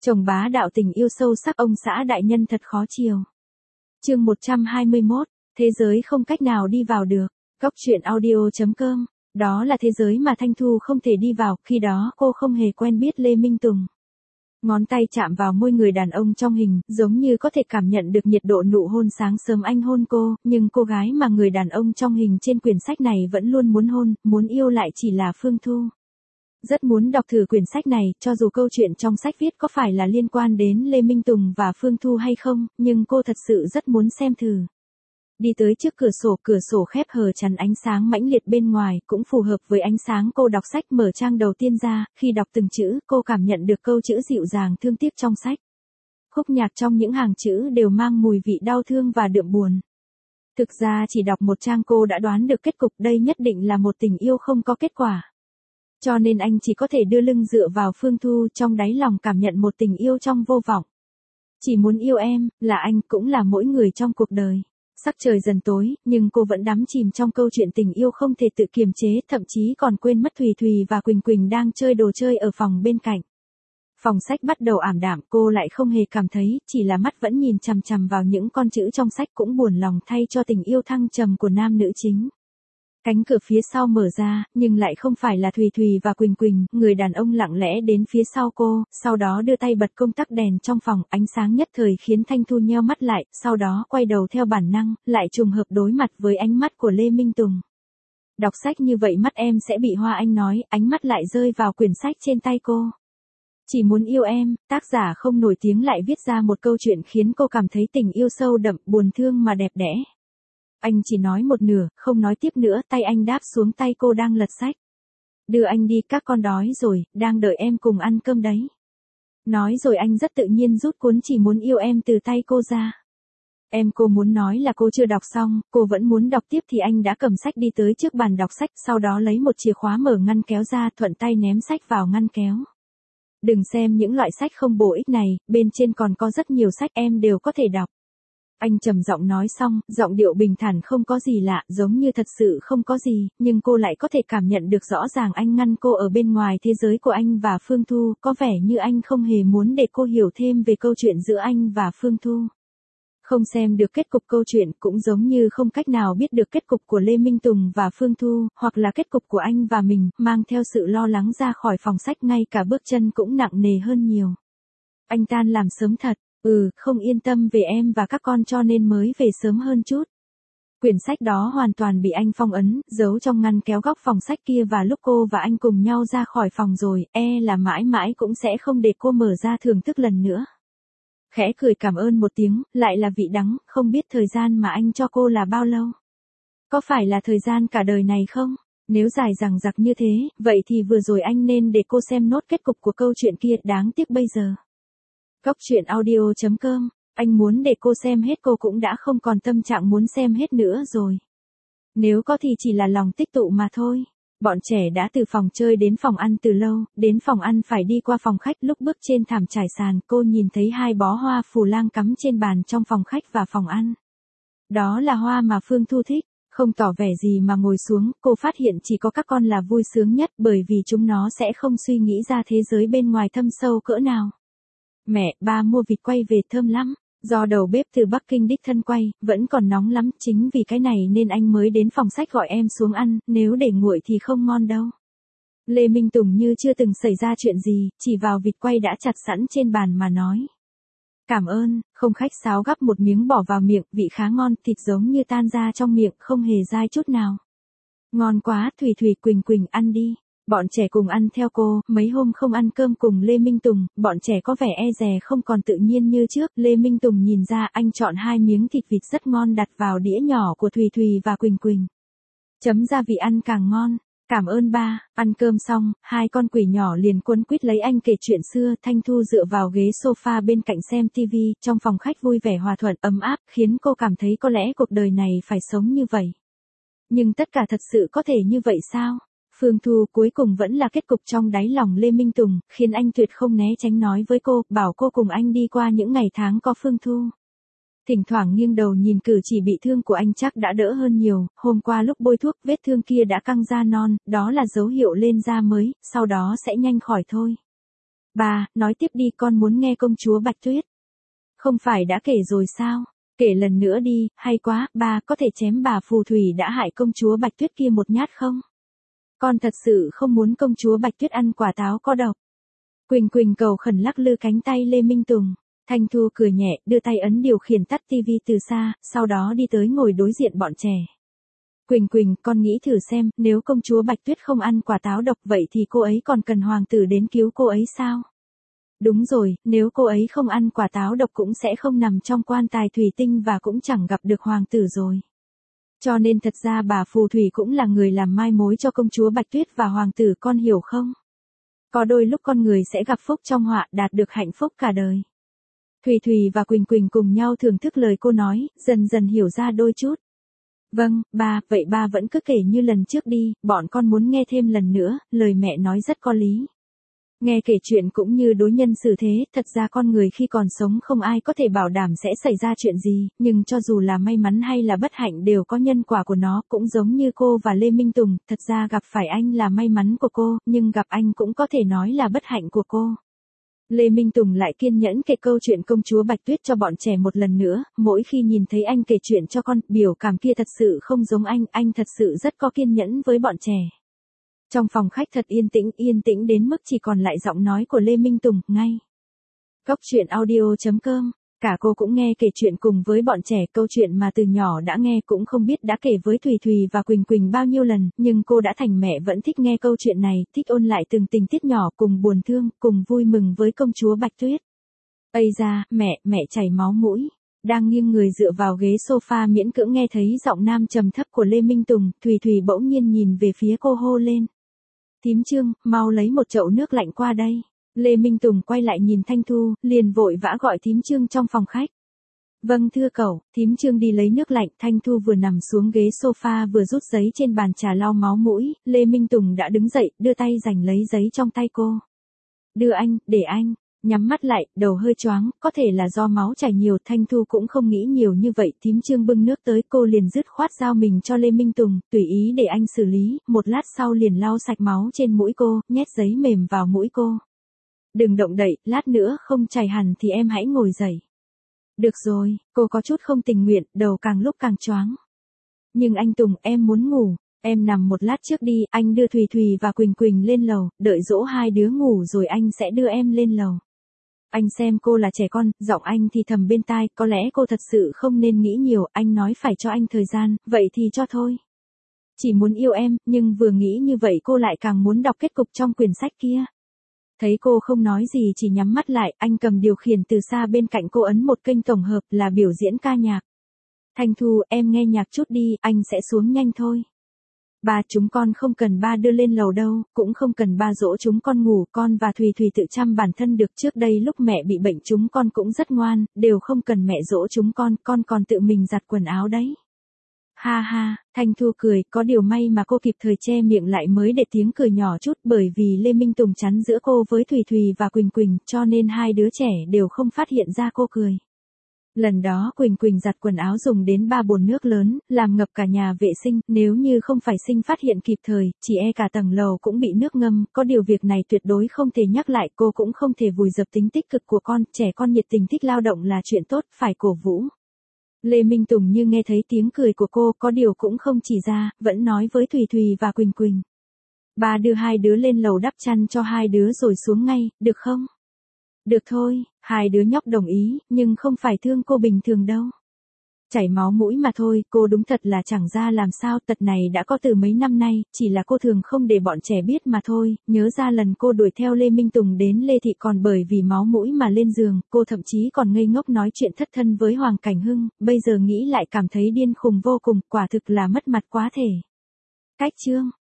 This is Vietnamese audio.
Chồng bá đạo tình yêu sâu sắc ông xã đại nhân thật khó chiều. Chương 121, thế giới không cách nào đi vào được. Góc truyện audio.com. Đó là thế giới mà Thanh Thu không thể đi vào, khi đó cô không hề quen biết Lê Minh Tùng. Ngón tay chạm vào môi người đàn ông trong hình, giống như có thể cảm nhận được nhiệt độ nụ hôn sáng sớm anh hôn cô, nhưng cô gái mà người đàn ông trong hình trên quyển sách này vẫn luôn muốn hôn, muốn yêu lại chỉ là Phương Thu. Rất muốn đọc thử quyển sách này, cho dù câu chuyện trong sách viết có phải là liên quan đến Lê Minh Tùng và Phương Thu hay không, nhưng cô thật sự rất muốn xem thử. Đi tới trước cửa sổ khép hờ chắn ánh sáng mãnh liệt bên ngoài, cũng phù hợp với ánh sáng cô đọc sách. Mở trang đầu tiên ra, khi đọc từng chữ, cô cảm nhận được câu chữ dịu dàng thương tiếc trong sách. Khúc nhạc trong những hàng chữ đều mang mùi vị đau thương và đượm buồn. Thực ra chỉ đọc một trang cô đã đoán được kết cục, đây nhất định là một tình yêu không có kết quả. Cho nên anh chỉ có thể đưa lưng dựa vào Phương Thu, trong đáy lòng cảm nhận một tình yêu trong vô vọng. Chỉ muốn yêu em, là anh, cũng là mỗi người trong cuộc đời. Sắc trời dần tối, nhưng cô vẫn đắm chìm trong câu chuyện tình yêu không thể tự kiềm chế, thậm chí còn quên mất Thùy Thùy và Quỳnh Quỳnh đang chơi đồ chơi ở phòng bên cạnh. Phòng sách bắt đầu ảm đạm, cô lại không hề cảm thấy, chỉ là mắt vẫn nhìn chằm chằm vào những con chữ trong sách, cũng buồn lòng thay cho tình yêu thăng trầm của nam nữ chính. Cánh cửa phía sau mở ra, nhưng lại không phải là Thùy Thùy và Quỳnh Quỳnh, người đàn ông lặng lẽ đến phía sau cô, sau đó đưa tay bật công tắc đèn trong phòng, ánh sáng nhất thời khiến Thanh Thu nheo mắt lại, sau đó quay đầu theo bản năng, lại trùng hợp đối mặt với ánh mắt của Lê Minh Tùng. Đọc sách như vậy mắt em sẽ bị hoa, anh nói, ánh mắt lại rơi vào quyển sách trên tay cô. Chỉ muốn yêu em, tác giả không nổi tiếng lại viết ra một câu chuyện khiến cô cảm thấy tình yêu sâu đậm, buồn thương mà đẹp đẽ. Anh chỉ nói một nửa, không nói tiếp nữa, tay anh đáp xuống tay cô đang lật sách. Đưa anh đi, các con đói rồi, đang đợi em cùng ăn cơm đấy. Nói rồi anh rất tự nhiên rút cuốn Chỉ Muốn Yêu Em từ tay cô ra. Cô muốn nói là cô chưa đọc xong, cô vẫn muốn đọc tiếp thì anh đã cầm sách đi tới trước bàn đọc sách, sau đó lấy một chìa khóa mở ngăn kéo ra, thuận tay ném sách vào ngăn kéo. Đừng xem những loại sách không bổ ích này, bên trên còn có rất nhiều sách em đều có thể đọc. Anh trầm giọng nói xong, giọng điệu bình thản không có gì lạ, giống như thật sự không có gì, nhưng cô lại có thể cảm nhận được rõ ràng anh ngăn cô ở bên ngoài thế giới của anh và Phương Thu, có vẻ như anh không hề muốn để cô hiểu thêm về câu chuyện giữa anh và Phương Thu. Không xem được kết cục câu chuyện, cũng giống như không cách nào biết được kết cục của Lê Minh Tùng và Phương Thu, hoặc là kết cục của anh và mình, mang theo sự lo lắng ra khỏi phòng sách, ngay cả bước chân cũng nặng nề hơn nhiều. Anh tan làm sớm thật. Không yên tâm về em và các con cho nên mới về sớm hơn chút. Quyển sách đó hoàn toàn bị anh phong ấn, giấu trong ngăn kéo góc phòng sách kia, và lúc cô và anh cùng nhau ra khỏi phòng rồi, là mãi mãi cũng sẽ không để cô mở ra thưởng thức lần nữa. Khẽ cười cảm ơn một tiếng, lại là vị đắng, không biết thời gian mà anh cho cô là bao lâu. Có phải là thời gian cả đời này không? Nếu dài dằng dặc như thế, vậy thì vừa rồi anh nên để cô xem nốt kết cục của câu chuyện kia, đáng tiếc bây giờ. Góc truyện audio.com, anh muốn để cô xem hết cô cũng đã không còn tâm trạng muốn xem hết nữa rồi. Nếu có thì chỉ là lòng tích tụ mà thôi. Bọn trẻ đã từ phòng chơi đến phòng ăn từ lâu, đến phòng ăn phải đi qua phòng khách, lúc bước trên thảm trải sàn cô nhìn thấy 2 bó hoa phù lang cắm trên bàn trong phòng khách và phòng ăn. Đó là hoa mà Phương Thu thích. Không tỏ vẻ gì mà ngồi xuống, cô phát hiện chỉ có các con là vui sướng nhất, bởi vì chúng nó sẽ không suy nghĩ ra thế giới bên ngoài thâm sâu cỡ nào. Mẹ, ba mua vịt quay về thơm lắm. Do đầu bếp từ Bắc Kinh đích thân quay, vẫn còn nóng lắm, chính vì cái này nên anh mới đến phòng sách gọi em xuống ăn, nếu để nguội thì không ngon đâu. Lê Minh Tùng như chưa từng xảy ra chuyện gì, chỉ vào vịt quay đã chặt sẵn trên bàn mà nói. Cảm ơn, không khách sáo gắp một miếng bỏ vào miệng, vị khá ngon, thịt giống như tan ra trong miệng, không hề dai chút nào. Ngon quá, Thùy Thùy Quỳnh Quỳnh ăn đi. Bọn trẻ cùng ăn theo cô, mấy hôm không ăn cơm cùng Lê Minh Tùng, bọn trẻ có vẻ e dè không còn tự nhiên như trước. Lê Minh Tùng nhìn ra, anh chọn 2 miếng thịt vịt rất ngon đặt vào đĩa nhỏ của Thùy Thùy và Quỳnh Quỳnh. Chấm gia vị ăn càng ngon. Cảm ơn ba. Ăn cơm xong, 2 con quỷ nhỏ liền quấn quýt lấy anh kể chuyện xưa. Thanh Thu dựa vào ghế sofa bên cạnh xem TV, trong phòng khách vui vẻ hòa thuận ấm áp, khiến cô cảm thấy có lẽ cuộc đời này phải sống như vậy. Nhưng tất cả thật sự có thể như vậy sao? Phương Thu cuối cùng vẫn là kết cục trong đáy lòng Lê Minh Tùng, khiến anh tuyệt không né tránh nói với cô, bảo cô cùng anh đi qua những ngày tháng có Phương Thu. Thỉnh thoảng nghiêng đầu nhìn cử chỉ bị thương của anh chắc đã đỡ hơn nhiều, hôm qua lúc bôi thuốc vết thương kia đã căng da non, đó là dấu hiệu lên da mới, sau đó sẽ nhanh khỏi thôi. Bà, nói tiếp đi, con muốn nghe công chúa Bạch Tuyết. Không phải đã kể rồi sao? Kể lần nữa đi, hay quá, bà có thể chém bà phù thủy đã hại công chúa Bạch Tuyết kia một nhát không? Con thật sự không muốn công chúa Bạch Tuyết ăn quả táo có độc. Quỳnh Quỳnh cầu khẩn lắc lư cánh tay Lê Minh Tùng. Thanh Thu cười nhẹ, đưa tay ấn điều khiển tắt tivi từ xa, sau đó đi tới ngồi đối diện bọn trẻ. Quỳnh Quỳnh, con nghĩ thử xem, nếu công chúa Bạch Tuyết không ăn quả táo độc vậy thì cô ấy còn cần hoàng tử đến cứu cô ấy sao? Đúng rồi, nếu cô ấy không ăn quả táo độc cũng sẽ không nằm trong quan tài thủy tinh và cũng chẳng gặp được hoàng tử rồi. Cho nên thật ra bà phù thủy cũng là người làm mai mối cho công chúa Bạch Tuyết và hoàng tử, con hiểu không? Có đôi lúc con người sẽ gặp phúc trong họa, đạt được hạnh phúc cả đời. Thùy Thùy và Quỳnh Quỳnh cùng nhau thưởng thức lời cô nói, dần dần hiểu ra đôi chút. Vâng, ba, vậy ba vẫn cứ kể như lần trước đi, bọn con muốn nghe thêm lần nữa, lời mẹ nói rất có lý. Nghe kể chuyện cũng như đối nhân xử thế, thật ra con người khi còn sống không ai có thể bảo đảm sẽ xảy ra chuyện gì, nhưng cho dù là may mắn hay là bất hạnh đều có nhân quả của nó, cũng giống như cô và Lê Minh Tùng, thật ra gặp phải anh là may mắn của cô, nhưng gặp anh cũng có thể nói là bất hạnh của cô. Lê Minh Tùng lại kiên nhẫn kể câu chuyện công chúa Bạch Tuyết cho bọn trẻ một lần nữa, mỗi khi nhìn thấy anh kể chuyện cho con, biểu cảm kia thật sự không giống anh thật sự rất có kiên nhẫn với bọn trẻ. Trong phòng khách thật yên tĩnh đến mức chỉ còn lại giọng nói của Lê Minh Tùng, ngay. Góc truyện audio.com, cả cô cũng nghe kể chuyện cùng với bọn trẻ, câu chuyện mà từ nhỏ đã nghe, cũng không biết đã kể với Thùy Thùy và Quỳnh Quỳnh bao nhiêu lần, nhưng cô đã thành mẹ vẫn thích nghe câu chuyện này, thích ôn lại từng tình tiết nhỏ, cùng buồn thương, cùng vui mừng với công chúa Bạch Tuyết. Ây da, mẹ chảy máu mũi. Đang nghiêng người dựa vào ghế sofa miễn cưỡng nghe thấy giọng nam trầm thấp của Lê Minh Tùng, Thùy Thùy bỗng nhiên nhìn về phía cô hô lên. Thím Trương, mau lấy một chậu nước lạnh qua đây. Lê Minh Tùng quay lại nhìn Thanh Thu, liền vội vã gọi thím Trương trong phòng khách. Vâng thưa cậu, thím Trương đi lấy nước lạnh. Thanh Thu vừa nằm xuống ghế sofa vừa rút giấy trên bàn trà lau máu mũi, Lê Minh Tùng đã đứng dậy, đưa tay giành lấy giấy trong tay cô. Đưa anh, để anh. Nhắm mắt lại, đầu hơi choáng, có thể là do máu chảy nhiều, Thanh Thu cũng không nghĩ nhiều như vậy, thím Trương bưng nước tới, cô liền dứt khoát giao mình cho Lê Minh Tùng, tùy ý để anh xử lý, một lát sau liền lau sạch máu trên mũi cô, nhét giấy mềm vào mũi cô. Đừng động đậy, lát nữa không chảy hẳn thì em hãy ngồi dậy. Được rồi, cô có chút không tình nguyện, đầu càng lúc càng choáng. Nhưng anh Tùng, em muốn ngủ. Em nằm một lát trước đi, anh đưa Thùy Thùy và Quỳnh Quỳnh lên lầu, đợi dỗ hai đứa ngủ rồi anh sẽ đưa em lên lầu. Anh xem cô là trẻ con, giọng anh thì thầm bên tai, có lẽ cô thật sự không nên nghĩ nhiều, anh nói phải cho anh thời gian, vậy thì cho thôi. Chỉ muốn yêu em, nhưng vừa nghĩ như vậy cô lại càng muốn đọc kết cục trong quyển sách kia. Thấy cô không nói gì chỉ nhắm mắt lại, anh cầm điều khiển từ xa bên cạnh cô ấn một kênh tổng hợp là biểu diễn ca nhạc. Thanh Thu, em nghe nhạc chút đi, anh sẽ xuống nhanh thôi. Ba, chúng con không cần ba đưa lên lầu đâu, cũng không cần ba dỗ chúng con ngủ, con và Thùy Thùy tự chăm bản thân được, trước đây lúc mẹ bị bệnh chúng con cũng rất ngoan, đều không cần mẹ dỗ chúng con còn tự mình giặt quần áo đấy. Ha ha, Thanh Thu cười, có điều may mà cô kịp thời che miệng lại mới để tiếng cười nhỏ chút, bởi vì Lê Minh Tùng chắn giữa cô với Thùy Thùy và Quỳnh Quỳnh, cho nên hai đứa trẻ đều không phát hiện ra cô cười. Lần đó Quỳnh Quỳnh giặt quần áo dùng đến 3 bồn nước lớn, làm ngập cả nhà vệ sinh, nếu như không phải Sinh phát hiện kịp thời, chỉ e cả tầng lầu cũng bị nước ngâm, có điều việc này tuyệt đối không thể nhắc lại, cô cũng không thể vùi dập tính tích cực của con, trẻ con nhiệt tình thích lao động là chuyện tốt, phải cổ vũ. Lê Minh Tùng như nghe thấy tiếng cười của cô, có điều cũng không chỉ ra, vẫn nói với Thùy Thùy và Quỳnh Quỳnh. Ba đưa hai đứa lên lầu đắp chăn cho hai đứa rồi xuống ngay, được không? Được thôi, hai đứa nhóc đồng ý, nhưng không phải thương cô bình thường đâu. Chảy máu mũi mà thôi, cô đúng thật là chẳng ra làm sao, tật này đã có từ mấy năm nay, chỉ là cô thường không để bọn trẻ biết mà thôi, nhớ ra lần cô đuổi theo Lê Minh Tùng đến Lê Thị còn bởi vì máu mũi mà lên giường, cô thậm chí còn ngây ngốc nói chuyện thất thân với Hoàng Cảnh Hưng, bây giờ nghĩ lại cảm thấy điên khùng vô cùng, quả thực là mất mặt quá thể. Cách chương